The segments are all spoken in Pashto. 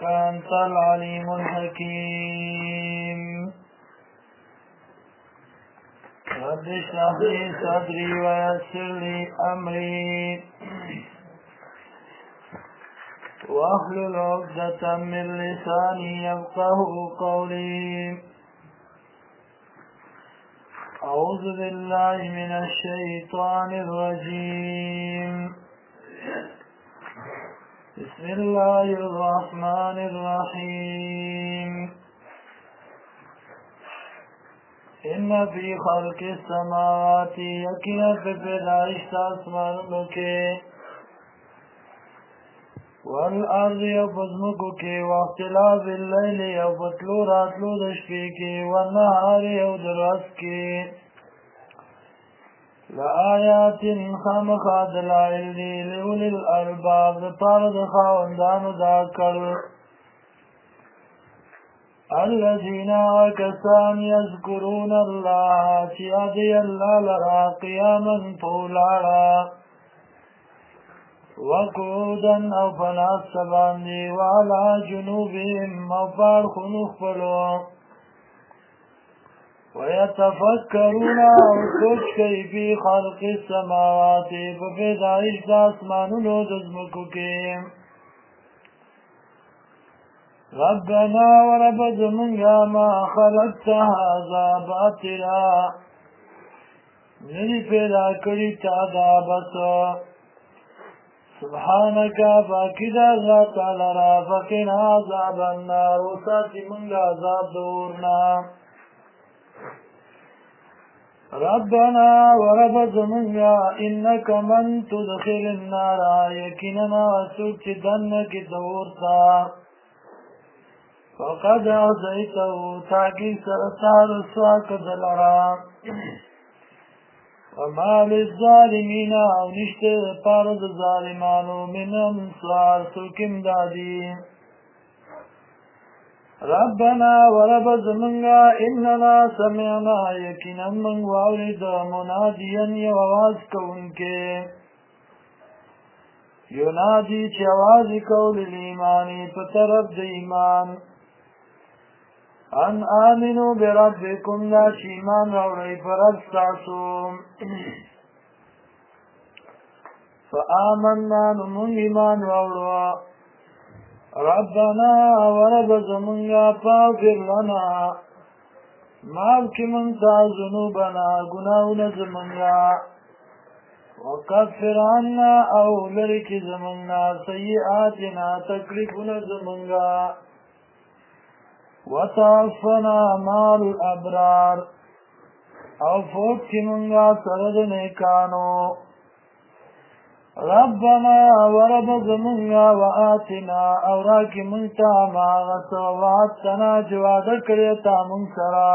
أنت العليم الحكيم رب اشرح لي صدري ويسر لي أمري واحلل عقدة من لساني يفقه قولي أعوذ بالله من الشيطان الرجيم بسم الله الرحمن الرحيم إن في خلق السماوات يقينا في پیدائش آسمانونو کې والارض یو پزمکو کې واختلاف اللیل یو پتلو راتلو د شپې کې والنهار یو د ورځ کې لآیات خامخا دلائل دي لأولی الألباب دپاره د خاوندانو د عقل الذين كسان يذكرون الله چې یادوي الله لرا قیاما په ولاړه وقعودا او په ناسته باندې وعلى جنوبهم او په اړخونو خپلو ويتفكرون او سوچ کوي في خلق السماوات په پیدایش د اسمانونو د ځمکو کې ربنا ورب زمونږه ما خلقت هذا باطلا ندي پیدا کړي تا دا بس سبحانك پاکی دا اللہ تعالی را فقنا عذاب النار وساتی منگا عذاب دورنا ربنا ورب زمنگا انك من تدخل النار یقیننا سوک چی دنکی دورتا فقد عزیتو تاکی سرطار سواک دلرا وما للظالمين او نشته پارد ظالمانو من انصار سوکم دادی ربنا ورب زمنگا اننا سمعنا یقینا من واورد منادیا یو آواز کونکے ینادی چی آواز کول الایمانی پترب د ایمان ان آمنو بربکم لا چی ایمان روڑی پرب ستاسو فآمنا نمونگ ایمان روڑوا ربنا ورب زمونگا پاغفر لنا ماف کی منتا ذنوبنا گناہون زمونگا وکفر عنا او لرکی زمونگا سیئاتنا تکلیفون زمونگا وتعفنا مع الابرار او فوت کی منگا سرد نیکانو ربنا ورب زمونگا وآتنا او راکی منتا ماغت وعدتنا جواد کریتا من سرا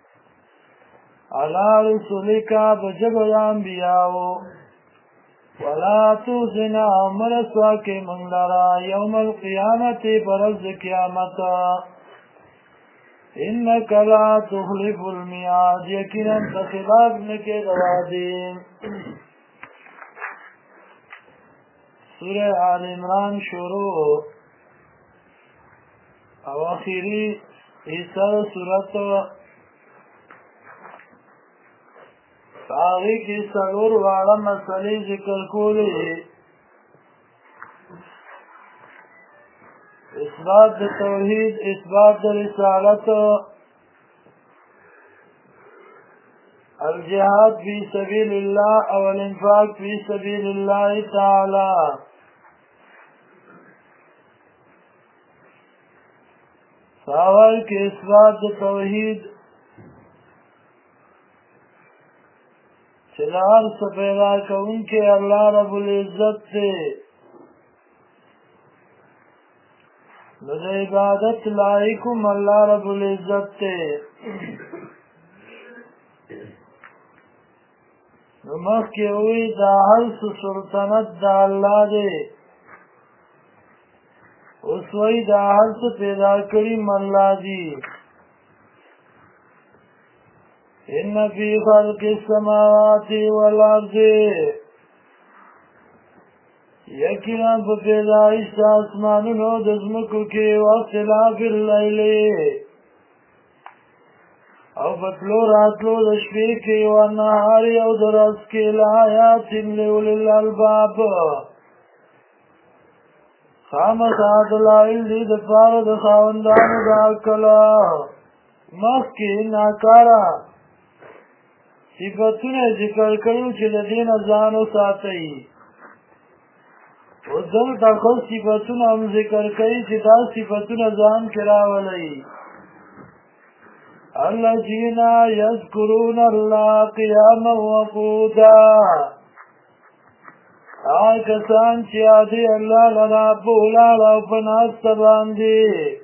علا رسولکا بجب انبیاؤ ولا توزنا مرسوا کی من لرا یوم القیامت برز قیامتا انك لا تخلف الميعاد یقینا تخلاف نکے دوادیم سورہ آل عمران شروع او آخری حصہ سورت آغی کی سلور وارا مسئلے ذکر کولی اثبات توحید اثبات رسالت الجهاد في سبيل الله او الانفاق في سبيل الله تعالى سوال کے اثبات توحید چلار سپیدا کون کے اللہ رب العزت سے نظر عبادت لائکم اللہ رب العزت تے نمخ کے ہوئی دا حلس سلطنت دا اللہ دے اس وی دا حلس پیدا کریم اللہ دی ان فی خلق السماوات والارض یقینا په پیدایش د اسمانونو د ځمکو کې واختلاف اللیل او په تلو راتلو د شپې کې والنهار او د ورځ کې لآیات لأولي الألباب خامخا دلایل دي د پاره د خاوندانو د عقل مخکې ناکاره صفتونه ذکر کړو چې د دې نه ځان وساتئ اوس دلته خو صفتونه هم ذکر کوي چې دا صفتونه ځان کې راولئ الذين يذكرون الله قياما وقعودا کسان چې یادې الله لرا په ولاړ او په ناسته باندې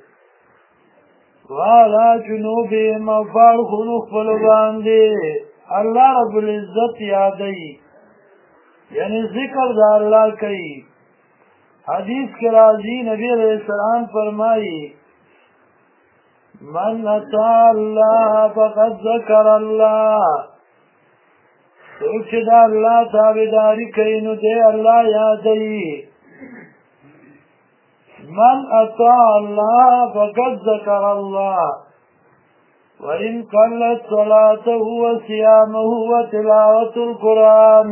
وعلى جنوبهم او په اړخونو خپلو باندې الله رب العزت یادوي یعنی ذکر د الله کوي حدیث کې راځي نبی علیہ السلام فرمایي من اتى الله فقد ذكر الله څوک چې د الله تابعداري کوي نو دی الله یادوي من اتى الله فقد ذكر الله وإن قلت صلاته وصيامه وتلاوة القرآن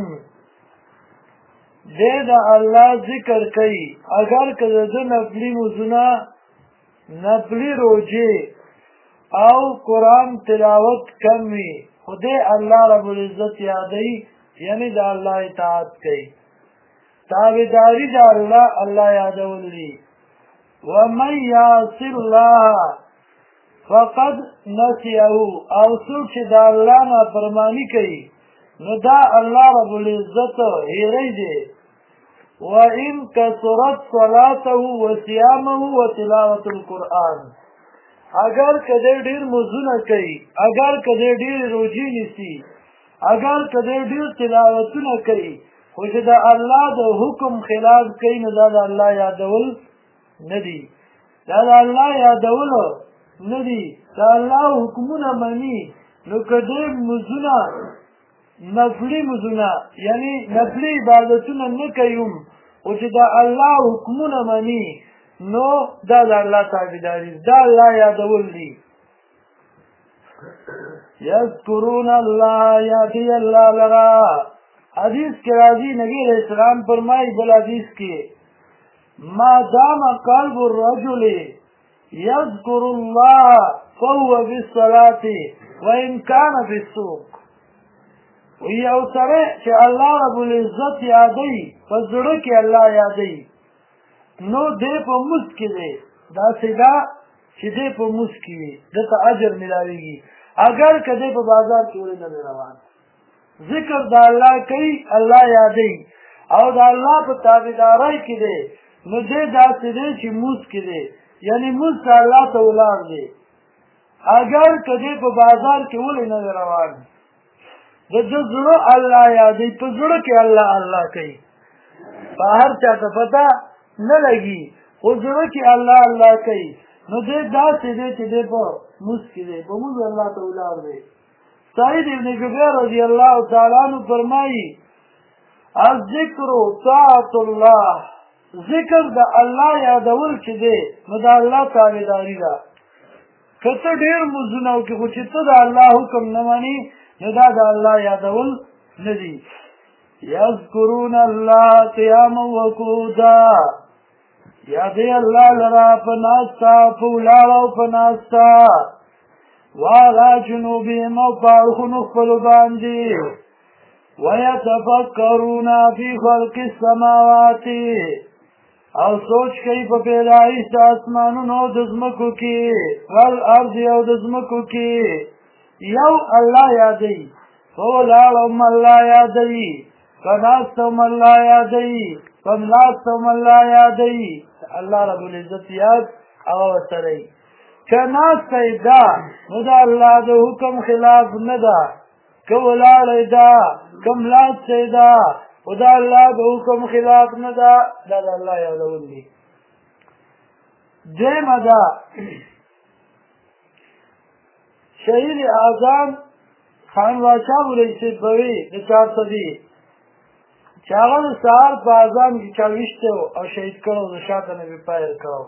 دی د الله ذکر کوي اگر که د نفلي مزونه نفلي روجې او قرآن تلاوت کم وي خو دی الله رب العزت یادوي یعنی د الله اطاعت کوي تابعداري د الله یادول دي ومن یعص الله فقد نسیه او څوک چې د الله نافرماني کوي نو دا الله رب العزت هیری دی وإن كثرت صلاته وصيامه وتلاوة القرآن اگر کده ډیر مزونه کوي اگر کده ډیر روزي نیسي اگر کده ډیر تلاوتونه کوي خو چې د الله د حکم خلاف کوي نو دا د الله یادول ندي دا د الله یادول ندي دا الله حکمونه مني نو کده مزونه نفلی مزونه یعنی نفلی عبادتونه نه کوي او چې د الله حکمونه مني نو دا د الله تابعداري دا الله یادول دي یذکرون الله یادی الله لرا حدیث کې راځي نبی علیہ السلام فرمایي بل حدیث کې ما دام قلب الرجل يذكر الله فهو بالصلاة وإن كان في السوق ویو سره چې الله رب العزت یادوي په زړه کې الله یادوي نو دی په موس کې دی داسې ده چې دی په موس کې وي دته اجر ملاویږي اگر که دی په بازار کې ولې نه روان ذکر د الله کوي الله یادوي او د الله په تابعدارۍ کې دی نو دی داسې دی چې موس کې دی یعنی موس الله ته ولاړ دی اگر که دی په بازار کې ولې نه روان د زړه الله یادوي په زړه کې الله کوي په هر چا ته پته نه لګي خو زړه کې الله کوي نو دی داسې دی چې دی په موس کې دی په موس الله ته ولاړ دی سعید ابن جبیر رضی الله تعالی عنہ فرمایي الذکر طاعت الله ذکر د الله یادول چې دی نو د الله تابعداري ده که ته ډېر مزونه وکړې خو چې ته د الله حکم نه منې نو دا د الله یادول نه دي یذکرون الله قیاما وقعودا یادې الله لرا په ناسته په ولاړه او په ناسته وعلى جنوبهم او په اړخونو خپلو باندې ویتفکرون فی خلق السماوات او سوچ کوي په پیدایش د اسمانونو د ځمکو کې والارض او د ځمکو کې یو الله یادوي په ولاړه هم الله یادوي په ناسته هم الله یادوي په ملاسته هم الله یادوي الله رب العزت یاد او سره که ناسته ده نو د الله د حکم خلاف نه ده که ولاړه ده که ملاسته ده او د الله د حکم خلاف نه ده دا د الله یادول دي دویمه ده شهید اعظم خان باچا بولی سید بوی د 400 چې هغه د سهار په اذان کې چا ویشتی او شهید کړی د شاته نه بې پیر کړی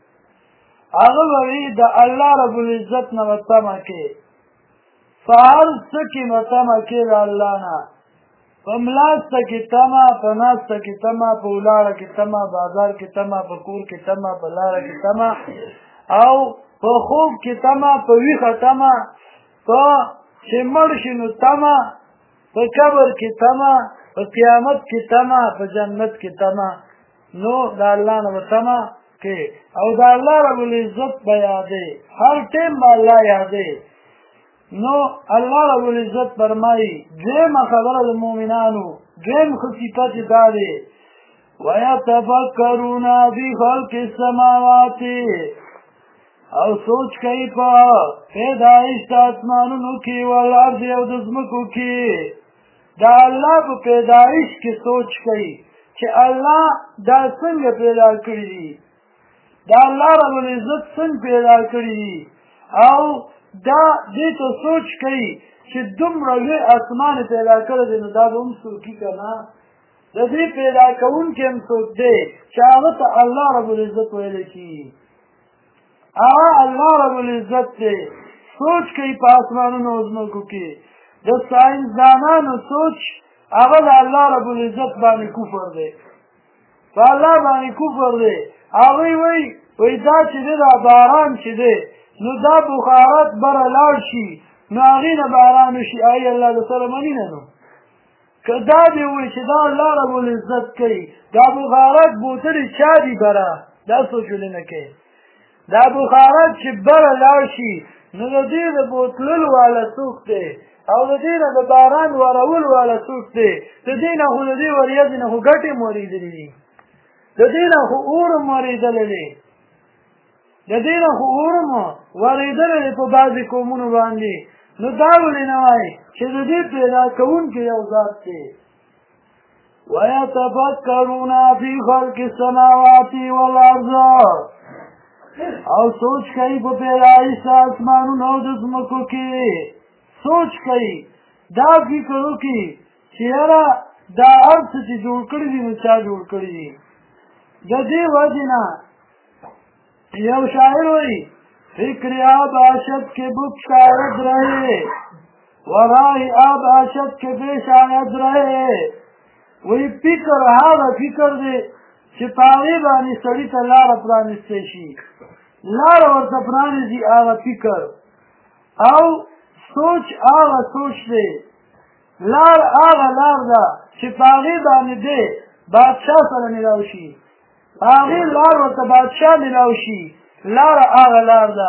هغه به وي د الله رب العزت نه به تمه کې په هر څه کې به تمه کې د الله نه په ملاسته کې تمه په ناسته کې تمه په ولاړه کې تمه بازار کې تمه په کور کې تمه په لاره کې تمه او په خوب کې تمه په ویښه تمه په چې مړ شي نو تمه په قبر کې تمه په قیامت کې تمه په جنت کې تمه نو د الله نه به تمه کې او د الله رب العزت به یادې هر ټیم به الله یادې نو الله رب العزت فرمایي دویمه خبره د مؤمنانو دویم ښه صفت یې دا دی ویتفکرون فی خلق السماوات او سوچ کوي په پیدایش د اسمانونو کې والارض او د ځمکو کې د الله په پیدایش کې سوچ کوي چې الله دا څنګه پیدا کړي دي دا الله رب العزت څنګه پیدا کړي دي او دا دې ته سوچ کوي چې دومره لوی اسمان پیدا کړی دی نو دا به هم څوکي که نه د دې پیدا کوونکی هم څوک دی چې هغه ته الله رب العزت ویلی کېږي هغه الله رب العزت دی سوچ کوي په اسمانونو او ځمکو کې د ساینسدانانو سوچ هغه د الله رب العزت باندې کفر دی په الله باندې کفر دی هغوی وایي دا چې دی دا باران چې دی نو دا بخارات بره لاړ شي نو هغې نه باران وشي ای الله د سره مني نه نو که دا دې وایي چې دا الله رب العزت کوي دا بخارات بوتلې چا دي بره دا سوچ ولې نه کوي دا بخارات چې بره لاړ شي نو د دې د بوتللو والا څوک دی او د دې نه د باران ورول والا څوک دی د دې نه خو د دې وریځې نه خو ګټې هم ورېدلې دي د دې نه خو اور هم ورېدلی دی د دې نه خو اور هم ورېدلی دی په بعضې قومونو باندې نو دا ولې نه وایي چې د دې پیدا کوونکی یو ذات دی ویتفکرون فی خلق السماوات والارض او سوچ کوي په پیدایش د اسمانونو او د ځمکو کې سوچ کوي دا فکر وکړي چې یاره دا هر څه چې جوړ کړي دي نو چا جوړ کړي دي د دې وجې نه یو شاعر وایي فکر آب آشد کے بت شاید رہے ورائی آب آشد کے بے شاید رہے وی فکر هغه فکر دی چې په هغې باندې سړي ته لاره پرانیستی شي لاره ورته پرانیزي هغه فکر او سوچ هغه سوچ دی لار هغه لار ده چې په هغې باندې دی بادشاه سره میلاو شي په هغې لار ورته بادشاه میلاو شي لار هغه لار ده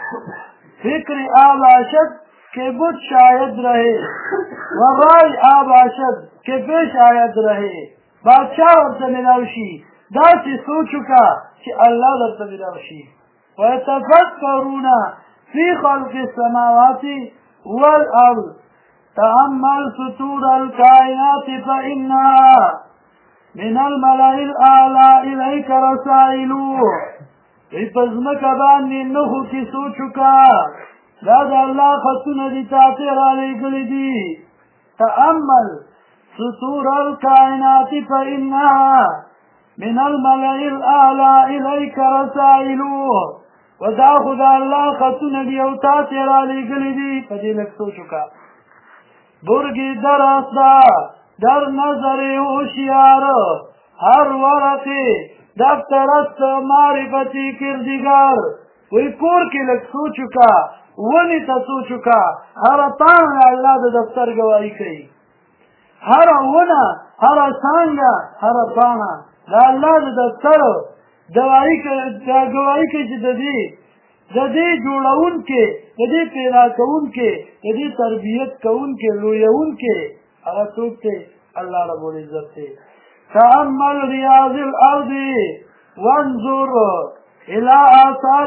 فکر آب آشد کہ بت شاید رہے ورائے آب آشد کہ بے شاید رہے بادشاہ ورته میلاو شي داسې سوچ وکړه چې الله درته میلاو شي ویتفکرون فی خلق السماوات والارض تأمل سطور الکائنات فإنها من الملأ الاعلی الیک رسائل ای په ځمکه باندې نښو کې سوچ وکړه دا د الله خطونه دي تا ته رالیږلي دي تأمل سطور الکائنات فإنها من الملأ الاعلی الیک رسائل ودا خدا الله خطونه دي او تا ته رالیږلي دي په دې لږ سوچ وکړه برگی درسته در نظر هوشیار هر ورقی دفتر است معرفتی کردگار وی کور کې لږ سوچ وکړه ونې ته سوچ وکړه هره پاڼه الله د دفتر ګواهي کوي هره ونه هره څانګه هره پاڼه د الله د دفتر ګواهي کوي چې د دې جوړونکي د دې پیدا کوونکي د دې تربیت کوونکي لویونکي هغه څوک دی الله رب العزت دی تأمل ریاض الارض وانظر الى آثار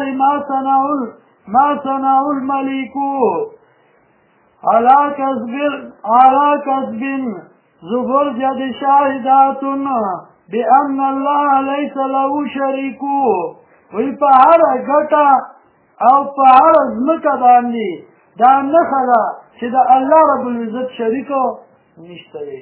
ما صنع الملك على كسب زبرجد شاهدات بأن الله ليس له شريك وی په هره ګټه او په هره ځمکه باندې دا نښه ده چې د الله رب العزت شریکو نشته دی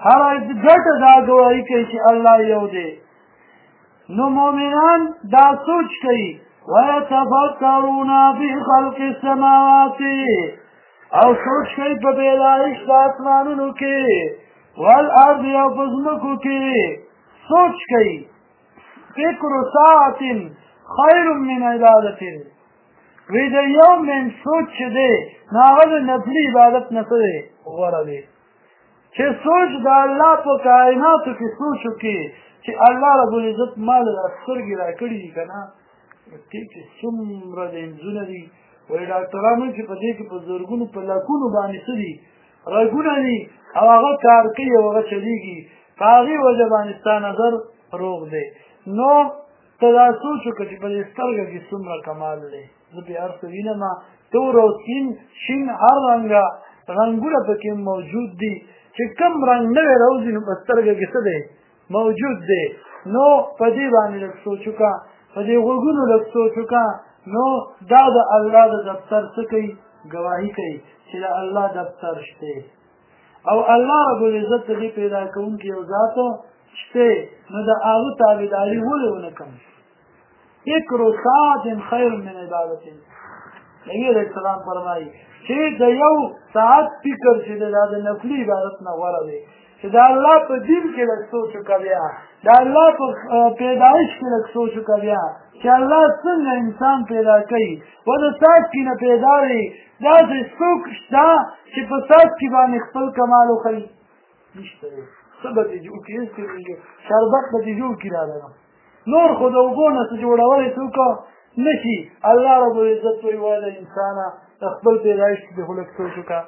هر ګټه دا ګواهي کوي چې الله یو دی. نو مؤمنان دا سوچ کوي ويتفکرون فی خلق السماوات او سوچ کوي په پیدایش د اسمانونو کې والارض او په ځمکو کې سوچ کوي. فکر ساعت خیر من عبادت وی د یو من سوچ چې دی نو هغه د نفلي عبادت نه څه دی غوره دی. چې سوچ د الله په کائناتو کې سوچ وکړي چې الله رب العزت مال سترګې راکړي دي که نه چې څومره لینزونه دي وایي ډاکټرانو چې په دې کې په زرګونو په لکونو باندې څه دي رګونه دي او هغه کار کوي او هغه چلېږي په هغې وجه باندې ستا نظر روغ دی. نو ته دا سوچ وکړه چې په دې سترګه کې څومره کمال دی. زه پې هر څه وینم تور او سپین شین هر رنګه رنګونه پکې موجود دي چې کوم رنګ نوی راوځي نو په سترګه کې څه دی موجود دی. نو په دې باندې لږ سوچ وکړه په دې غوږونو لږ سوچ وکړه نو دا د الله د دفتر څه کوي ګواهي کوي چې د الله دفتر شته او الله رب العزت دې پیدا کوونکی یو ذات شته نو د هغه تابعداري ولې ونه کوم. فکر ساعت خیر من عبادت نبی علیہ السلام فرمایي چې د یو ساعت فکر چې د نفلي عبادت نه غوره دی. چې د الله په دین کې لږ سوچ وکړه بیا د الله په پیدایش کې لږ سوچ وکړه بیا چې الله څنګه انسان پیدا کوي و د څاڅکي نه پیدا دی. داسې څوک شته چې په څاڅکي باندې خپل کمال وښیي نشته دی. څه به دې جوړ کړي شربت به دې جوړ کړي راله نور خو د اوبو نه څه جوړولی څوک نه شي. الله رب العزت وایي وایه د انسانه د خپل پیدایش کې دې خو لږ سوچ وکړه.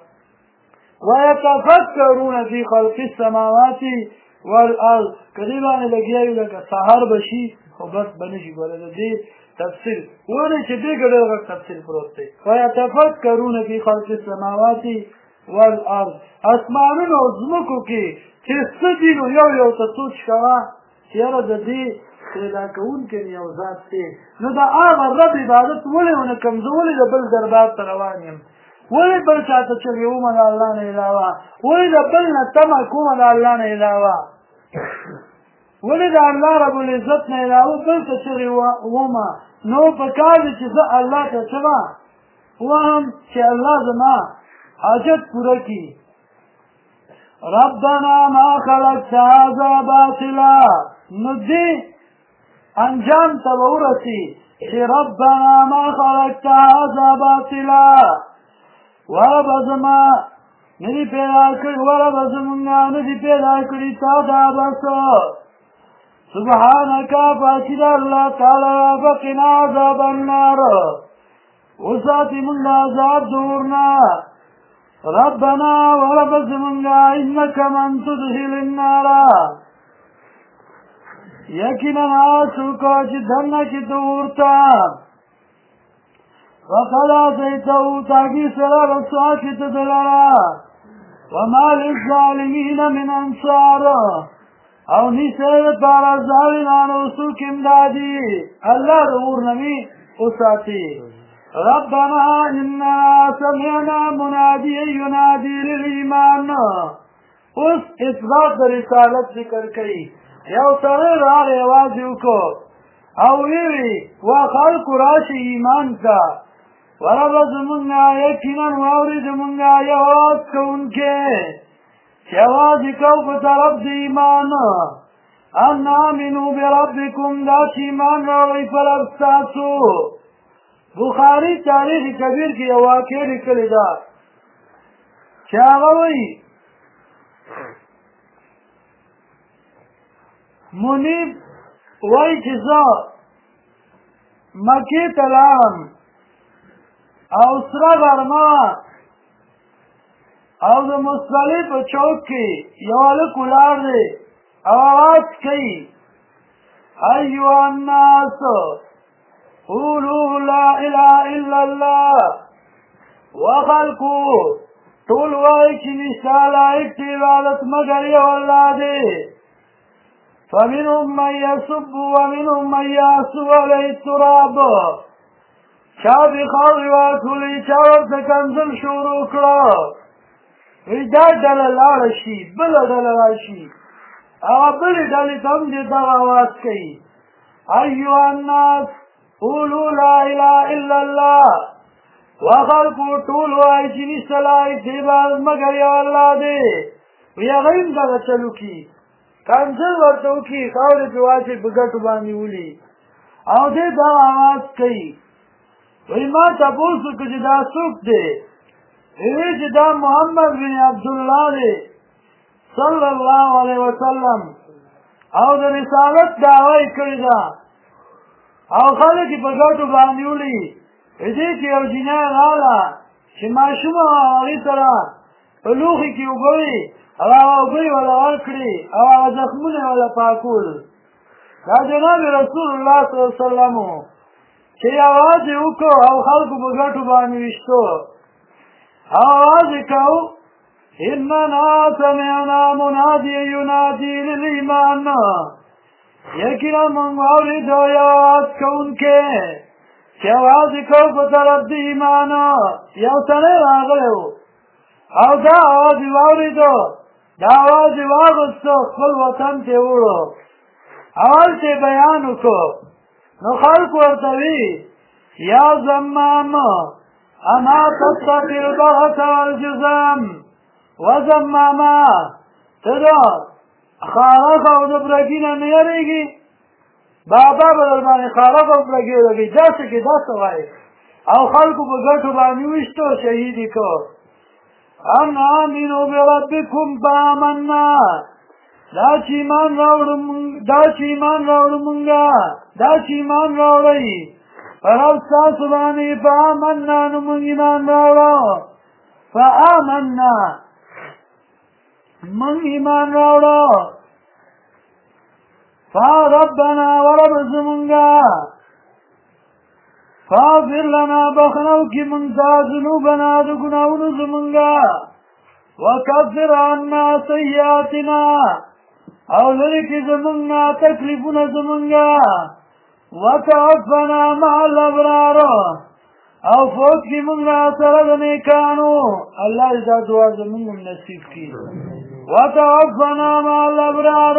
ويتفکرون فی خلق السماوات والارض کدی باندې لګیا یو لکه سهار بشي خو بس بنشي ګوره د دې تفسیر ولې چې دې ګډه تفسیر پروت دی. ويتفکرون فی خلق السماوات والارض اسمانونو او ځمکو کې چې څه دي نو یو یو ته سوچ کوه چې یاره د دې پیدا کوونکی یو ذات دی. نو د هغه رب عبادت ولې ونه کوم زه ولې د بل دربار ته روان یم ولې بل چاته چغې ومه د الله نه علاوه ولې د بل نه تمه کومه د الله نه علاوه ولې د الله رب العزت نه علاوه بل ته چغې ومه. نو په کار دی چې زه الله ته چغه وهم چې الله زما حاجت پوره کړي. ربنا ما خلقت هذا باطلا نو دې انجام ته به ورسي چې ربنا ما خلقت هذا باطلا وربه زما ندي پیدا کړي وربه زمونږه ندي پیدا کړي تا دا بس سبحانك پاکي د الله تعالی فقنا عذاب النار وساتي مونږ عذاب د اور نه. ربنا وربه زمونږه انك من تدخل النار یقینا څوک چې دننه کې ته ورته فقد آتيته تاكي سرى رسواتي تدلرا وما للظالمين من انصار او نسيت بارا الظالمان وسوك امدادي الله دور نبي اساتي. ربنا إنا سمعنا منادي ينادي للإيمان اس اثبات رسالت ذکر کئی یو سره راغ آوازی وکو او ویوی وخلق راشی ایمان تا ورب زمونگا یقینا واوری زمونگا یواز کونکے یوازی کو بطرف دی ایمان ان آمنو بربکم دا چی ایمان روی پر افستاسو. بخاری تاریخ کبیر کی واقع لکلی دا چاگوی منیب وی چیزا مکی تلام او سرا غرما او د مصطلح په چوک کې یواله کولار دی او آواز کوي ایوه الناس قولوا لا اله الا الله وخلقو ټول وایي چې نشته لایق د عبادت مګر یو الله دی. فمنهم من يسب ومنهم من يعصو عليه التراب چا د خاورې واکولې چا ورته کنځل شروع کړه وی دا ډله لاړه شي بله ډله راشي هغه بلې ډلې ته هم دې دغه اواز کوي ایها الناس قولوا لا اله الا الله وخلقو ټول وایي چې نشته لایق د عبادت مګر یو الله دی وی هغه هم دغه چل وکړي کنځل ورته وکړي خاورې پرې واچوي په ګټو باندې ولي او دې دغه اواز کوي وی ما تپوس وکړه چې دا څوک دی وی چې دا محمد بن عبدالله دی صلی الله علیه وسلم او د رسالت دعوه یې کړې ده او خلک یې په ګټو باندې وړي دې کې یو جنۍ راغله چې ماشوم هغې سره په لوښي کې اوبه وي او هغه اوبه یې وله ورکړې او هغه زخمونه یې وله پاکول دا جناب رسول الله صلی الله علیه وسلم چې اواز یې وکړو او خلکو په ګټو باندې ویشتو آواز یې کوو إننا سمعنا مناديا ينادي للإيمان یقینا موږ واورېدو یو اواز کوونکی چې اواز یې کوو په طرف د ایمان یو سړی راغلی و او دا اواز یې واورېدو دا اواز یې واغوستو خپل وطن ته یې وړو اول چې بیان وکړو نو خلک ورته وي یا زمام اما تتقي البغث والجزام وزماما ته دا خارق او د برګي نه نه یېرېږي بابا به در باندې خارق او برګي ولګي داسې کې داسې وایي او خلکو په ګټو باندې ویشتو شهید یې کړو ان آمنوا بربکم فآمنا دا چې ایمان راوړو مونږه دا چې ایمان راوړئ په رب ستاسو باندې فآمنا نو مونږ ایمان راوړو فآمنا من ایمان راوړو فربنا ورب زمونږه فاغفر لنا بخنو کی مونږ ته ذنوبنا د ګناهونو زمونږه وکفر عنا سیئاتنا او لرې کړي زمونږ نه تکلیفونه زمونږه وتوفنا مع الابرار او فوت کی مونږ سره د نیکانو الله دې دا دعا زمونږ نصیب کړي وتوفنا مع الابرار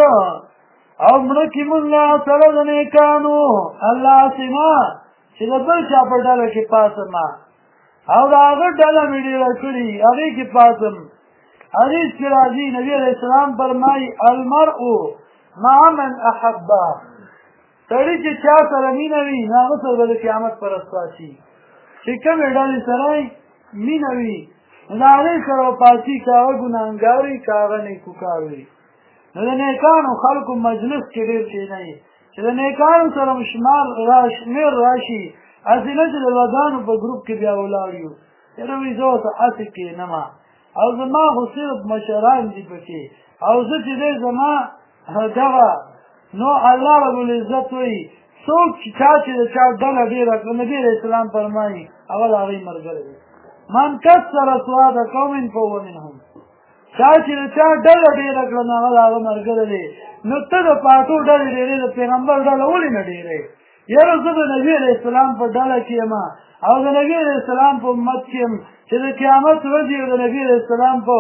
او مړه کی مونږ سره د نیکانو الله سینا چې د بل چا په ډله کې پاسم او د هغه ډله مې ډېره کړي هغې کې پاسم حدیث کې راځي نبي علیه السلام فرمایي المرء مع من احبه سړي چې چا سره مینه وي نو هغه سره به د قیامت پر ورځ پاڅي چې کومې ډلې سره مینه وي نو د هغې سره به پاڅي که هغه ګناهګار وي که هغه نیکوکار وي نو د نیکانو خلکو مجلس کې ډېر کښېنئ چې د نیکانو سره شمېر راشي هسې نه چې د بدانو په ګروپ کې بیا ولاړ یو یاره وایي زه ورته هسې کښېنمه او زما خو صرف مشران دي پکې او زه چې دی زما دغه نو الله رب العزت وایي څوک چې چا چې د چا ډله ډېره کړه نبي علیه السلام فرمایي هغه د هغوی ملګری دی من کثر سواد قوم فهو منهم چا چې د چا ډله ډېره کړه نو هغه د هغه ملګری دی نو ته د پاټو ډلې ډېرې د پیغمبر ډله ولې نه ډېرې یاره زه د نبي علیه السلام په ډله کې یم او د نبي علیه السلام په امت کې یم چې د قیامت ورځ یې د نبي علیه السلام په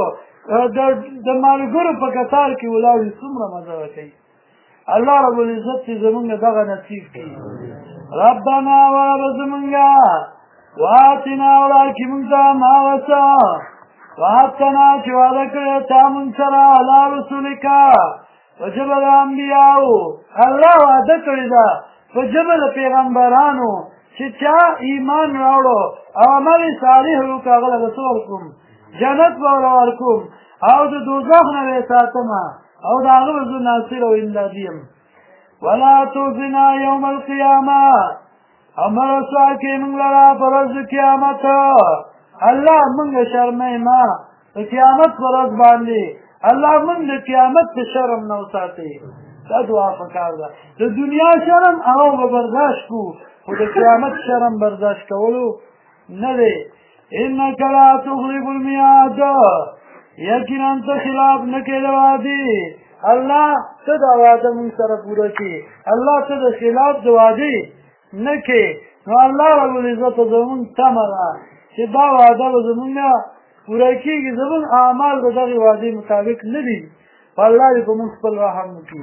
د ملګرو په کتار کې ولاړ وي څومره مزه وکوي الله رب العزت چې زمونږ دغه نصیب کړي ربنا ورب زمونږه واتنا وړاکي مونږ ته ما وسه وعدتنا چې وعده کړې تا مونږ سره علی رسولک په ژبه د انبیاو الله وعده کړې ده په ژبه د پیغمبرانو چې چا ایمان راوړو او عمل صالح وکړو هغه به څه ورکوم جنت به ورکوم او د دوزخ نه به ساتم او د هغه به زه ناصر او امدادي یم ولا تخزنا یوم القیامه او مه رسوا کړې موږ لره په ورځ د قیامت الله موږ شرموي ما د قیامت په ورځ باندې الله موږ د قیامت د شرم نه وساتي دا دعا پکار ده د دنیا شرم هغه به برداشت کړو خو د قیامت شرم برداشت کولو نه دی انک لا تخلف المیعاد یقینا ته خلاف نه کوې د وعدې الله ته دا وعده موږ سره پوره کړي الله ته د خلاف د وعدې نه کوې نو الله رب العزت زمونږ تمه ده چې دا وعده به زمونږ پوره کېږي زموږ اعمال د دغې وعدې مطابق نه دي په الله دې په موږ خپل رحم وکړي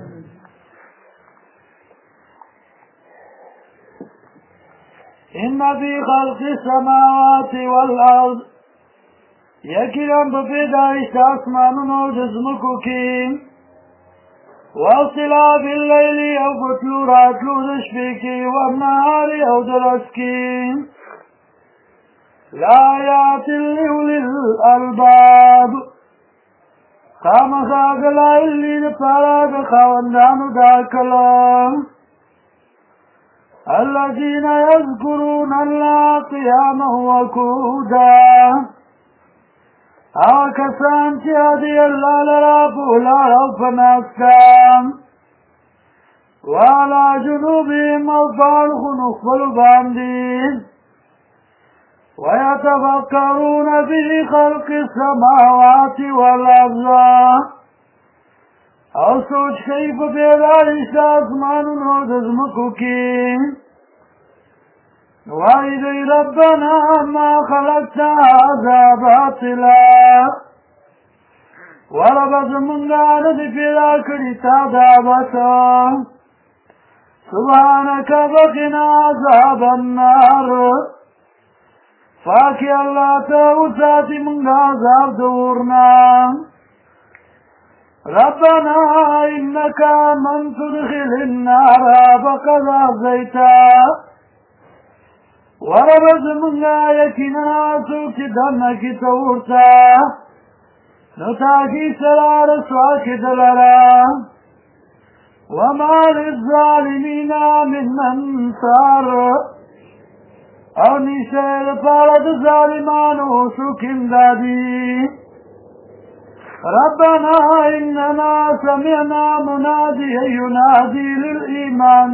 ان فی خلق السماوات والارض یقینا په پیدایش د اسمانونو او د ځمکو کې واختلاف الليل او په تلو راتلو د شپې کې والنهار او د ورځ کې لآیات لأولی الالباب خامخا دلایل دي دپاره د خاوندانو د عقل الذین یذکرون الله قیاما وقعودا هغه کسان چې یادوي الله لره په ولاړ او په ناسته وعلى جنوبهم او په اړخونو خپلو باندې ويتفكرون في خلق السماوات والأرض او سوچ کوي په پیدایش د اسمانونو د ځمکو کې وایي دوی ربنا ما خلقت هذا باطلا وربه زمونږه نه دې پیدا کړي تا دا بته سبحانك فقنا عذاب النار فاکی اللہ تا وساتی منگا عذاب دورنا ربنا انکا من تدخل النار فقد عزیتا وربز منگا یکینا سوکی دنکی تورتا نتاکی سرار سواکی دلرا وما للظالمین من انصار او نشه لپاره د ظالمانو څوک امدادي ربنا اننا سمعنا مناديا ينادي للإيمان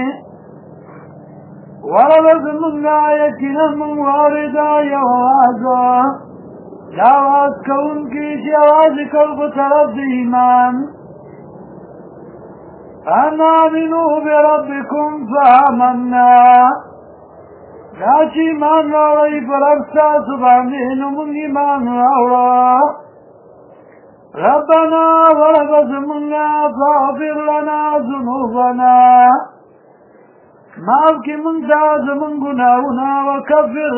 ورب زمونږه یقینا موږ واورېده یو اواز دا اواز کوونکي چې اواز یې کړ په طرف د ایمان ان آمنوا بربکم فآمنا دا چې ایمان راوړئ په رب ستاسو باندې نو موږ ایمان راوړه ربنا ورب زمونږه فاغفر لنا ذنوبنا معاف کړي موږ ته زموږ ګناهونه وکفر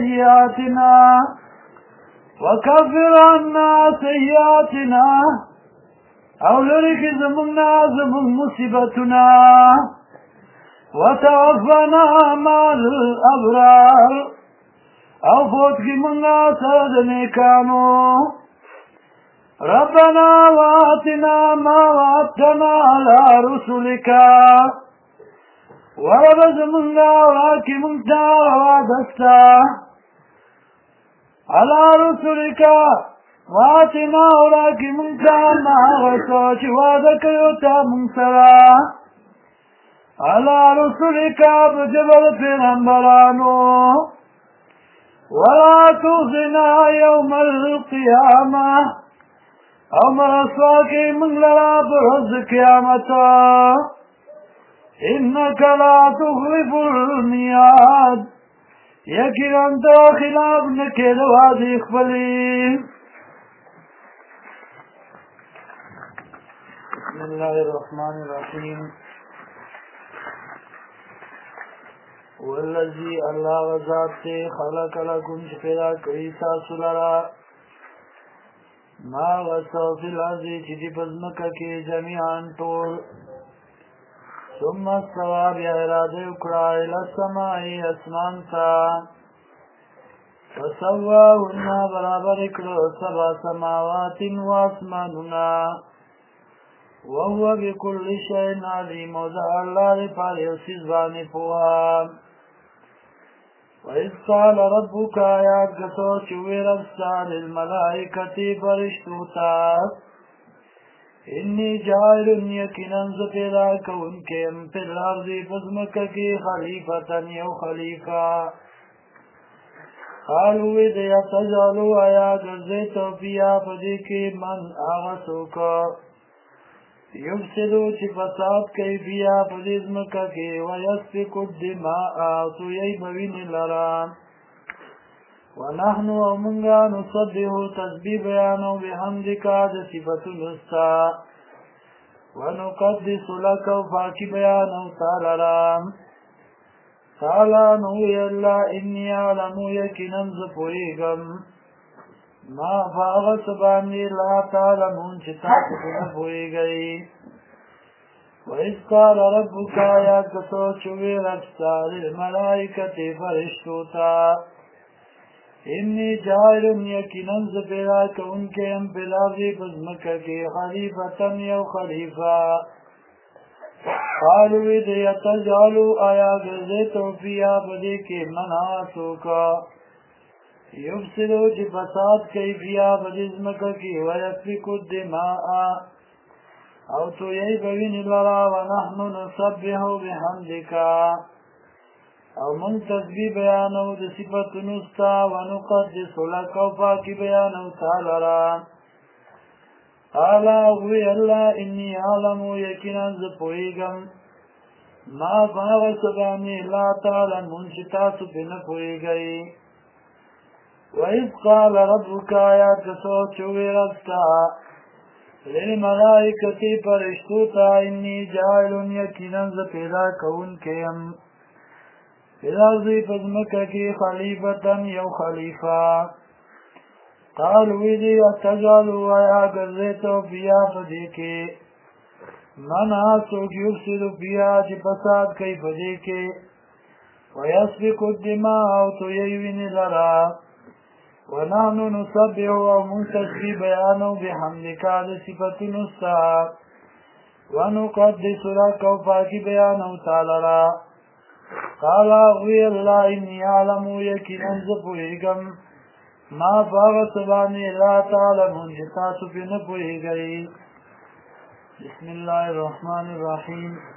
عنا سیئاتنا او لرې کړي زموږ نه زموږ مصیبتونه وتوفنا مع الابرار او فوت کی منگا سرد نیکانو ربنا واتنا ما وعدتنا على رسلك وربز منگا وراکی منگتا وعدستا على رسلك واتنا وراکی منگتا ما غسوچ وعدکیوتا منگسرا على رسلك بجبل پیغمبرانو ولا تخزنا يوم القيامة او مرسواكي من لرا برز قيامتا انك لا تخلف الميعاد يكي انت خلاف نكيد وادي اخبلي بسم الله الرحمن الرحيم والذي الله غزاد ته خلق لكم چې پیدا کړی تاسو لرا ما وسو فی الارض چې دی پزمکه کې جميعا ټول ثم استوى بیا اراده وکړه الی السماء اسمان ته فسواهن برابر کړو سبع سماوات و اسمانونه وهو بكل شيء عليم وذا الله لپاره یو څیز باندې پوها وإذ قال ربك آیات گتو چوی ربستا للملائکتی فرشتوتا انی جائل یقیناً ز پیدا کونکیم فی الارض پزمکہ کی خلیفتن یو خلیفہ قالوی دیا تجالو آیا گرزیتو پیا پدی کی من آغسوکا یفسدو چی فساد کئی بیا پدیزمکا کی ویسفکو الدماء تو یی بوین لران ونحن ومنگا نصبه تسبیح بیانو بحمدکا د صفتونو ستا ونقدس لك وفاکی بیانو تعالی تعالی نوی اللہ انی علمو یکنن زپویگم ما فاغت بانی لا تعلمون چتاک نپویگئی وَإِذْ قَالَ رَبُّكَ یا کسو چوی ربستا للملائکت فرشتوتا انی جائر یکنن زپیدا کونکے ام پلازی پزمکہ کی خلیفتن یو خلیفہ قالوی دیتجالو آیا گردیتو فیا بدی کی مناسو کا یفسدو چی فساد کئی فیا بدزمکہ کی ویسفکو الدماء او تو یہی بوین لرا ونحن نصبحو بحمدکا او من تسبیح بیانو د صفت نستا ونقدس لک او پاکی بیانو تعالی قالا وی اللہ انی عالمو یقینا زپویگم ما فاغسبانی لا تعلمون چتاسو پی نپویگئی وَإِذْ قَالَ رَبُّكَ یا کسو چوی ربستا للملائکتی پرشتوتا انی جائلون یقینا زپیدا کون کیم الارضی پزمکہ کی خلیفتن یو خلیفہ قالوی دی اتجالو آیا گرزیتو فیا فدیکی من آسوک یفسدو فیا چی پساد کئی فدیکی ویسفک الدماء او تو یوین لرا ونحن نصبح و منتسبی بیانو بحمدکا دی صفت نستا ونقدس لک و پاکی بیانو تعالی قالا غوی اللہ انی عالمو یقیناً زپویگم ما فاغسبانی لا تعلمون جتاسو پی نپویگئی بسم اللہ الرحمن الرحیم